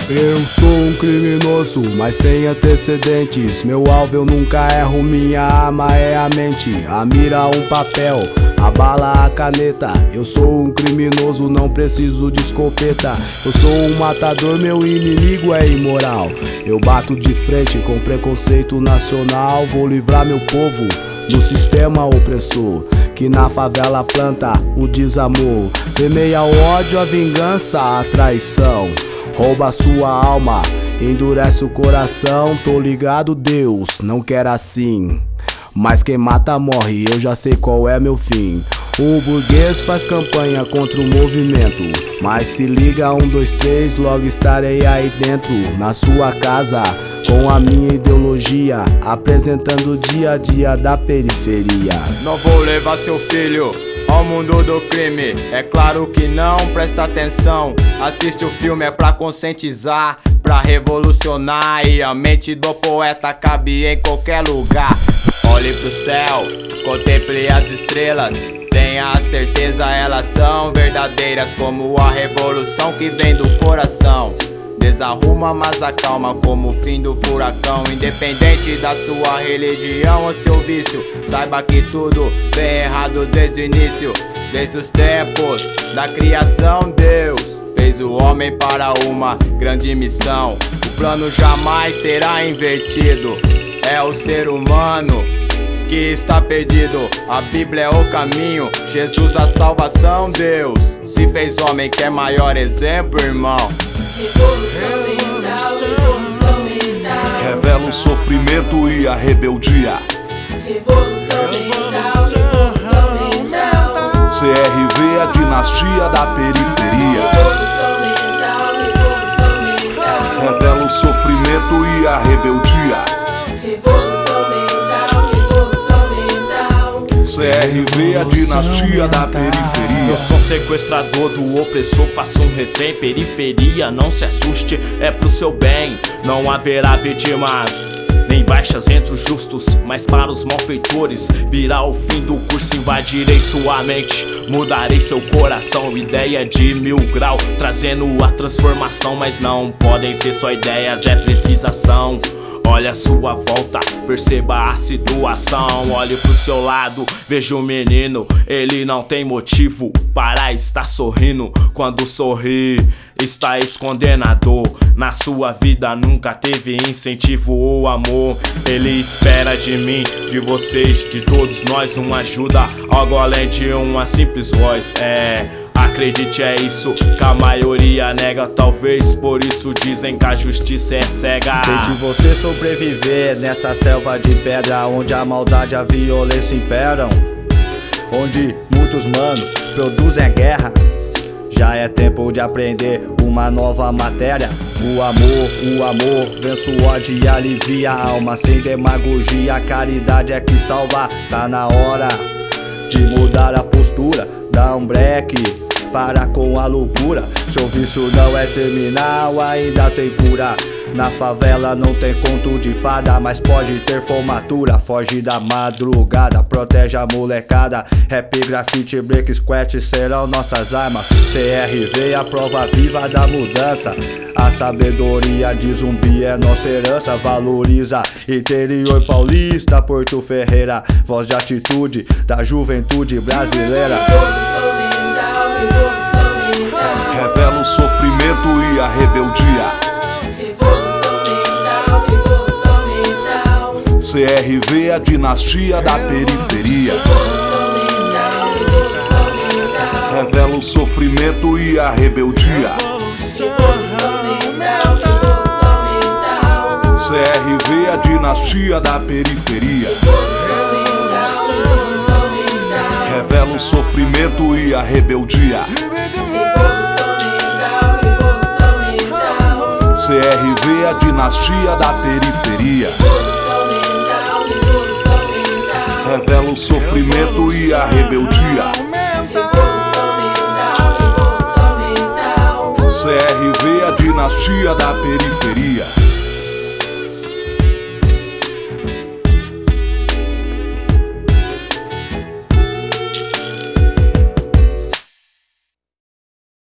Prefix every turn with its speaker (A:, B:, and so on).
A: Eu sou um criminoso, mas sem antecedentes. Meu alvo eu nunca erro, minha arma é a mente. A mira um papel, a bala a caneta. Eu sou um criminoso, não preciso de escopeta. Eu sou um matador, meu inimigo é imoral. Eu bato de frente com preconceito nacional. Vou livrar meu povo do sistema opressor, que na favela planta o desamor. Semeia o ódio, a vingança, a traição. Rouba sua alma, endurece o coração. Tô ligado, Deus não quer assim, mas quem mata morre, eu já sei qual é meu fim. O burguês faz campanha contra o movimento, mas se liga 1, 2, 3, logo estarei aí dentro, na sua casa, com a minha ideologia, apresentando o dia a dia da periferia.
B: Não vou levar seu filho ao mundo do crime, é claro que não, presta atenção. Assiste o filme, é pra conscientizar, pra revolucionar. E a mente do poeta cabe em qualquer lugar. Olhe pro céu, contemple as estrelas, tenha a certeza, elas são verdadeiras, como a revolução que vem do coração. Desarruma, mas acalma como o fim do furacão. Independente da sua religião ou seu vício, saiba que tudo vem errado desde o início. Desde os tempos da criação, Deus fez o homem para uma grande missão. O plano jamais será invertido, é o ser humano que está perdido. A Bíblia é o caminho, Jesus a salvação. Deus se fez homem, que é maior exemplo, irmão.
C: Revolução mental, revolução mental.
D: Revela o sofrimento e a rebeldia.
C: Revolução mental, revolução mental.
D: CRV, a dinastia da periferia.
C: Revolução mental, revolução mental.
D: Revela o sofrimento e a rebeldia.
C: Revolução mental, revolução mental.
D: CRV, a dinastia da periferia.
E: Eu sou sequestrador do opressor, faço um refém. Periferia, não se assuste, é pro seu bem. Não haverá vítimas nem baixas entre os justos, mas para os malfeitores virá o fim do curso. Invadirei sua mente, mudarei seu coração. Ideia de 1000 grau, trazendo a transformação. Mas não podem ser só ideias, é precisação. Olha a sua volta, perceba a situação. Olhe pro seu lado, veja o menino, ele não tem motivo para estar sorrindo. Quando sorri, está escondendo a dor. Na sua vida nunca teve incentivo ou amor. Ele espera de mim, de vocês, de todos nós, uma ajuda, algo além de uma simples voz. Acredite, é isso que a maioria nega. Talvez por isso dizem que a justiça é cega.
F: Tente você sobreviver nessa selva de pedra, onde a maldade e a violência imperam, onde muitos manos produzem a guerra. Já é tempo de aprender uma nova matéria. O amor vence o ódio e alivia a alma. Sem demagogia, a caridade é que salva. Tá na hora de mudar a postura, dar um break, para com a loucura. Seu vício não é terminal, ainda tem cura. Na favela não tem conto de fada, mas pode ter formatura. Foge da madrugada, protege a molecada. Rap, grafite, break, squat serão nossas armas. CRV, a prova viva da mudança. A sabedoria de zumbi é nossa herança. Valoriza interior paulista, Porto Ferreira. Voz de atitude da juventude brasileira.
C: Revolução mental, revolução mental.
D: Revela o sofrimento e a rebeldia.
C: Revolução mental, revolução mental.
D: CRV, a dinastia da periferia.
C: Revolução mental, revolução mental.
D: Revela o sofrimento e a rebeldia.
C: Revolução mental, revolução mental.
D: CRV, a dinastia da periferia.
C: Revolução mental, revolução mental.
D: Revela o sofrimento e a rebeldia.
C: Revolução mental, revolução mental.
D: CRV, a dinastia da periferia.
C: Revolução mental, revolução mental.
D: Revela o sofrimento e a rebeldia.
C: Revolução mental, revolução mental.
D: CRV, a dinastia da periferia.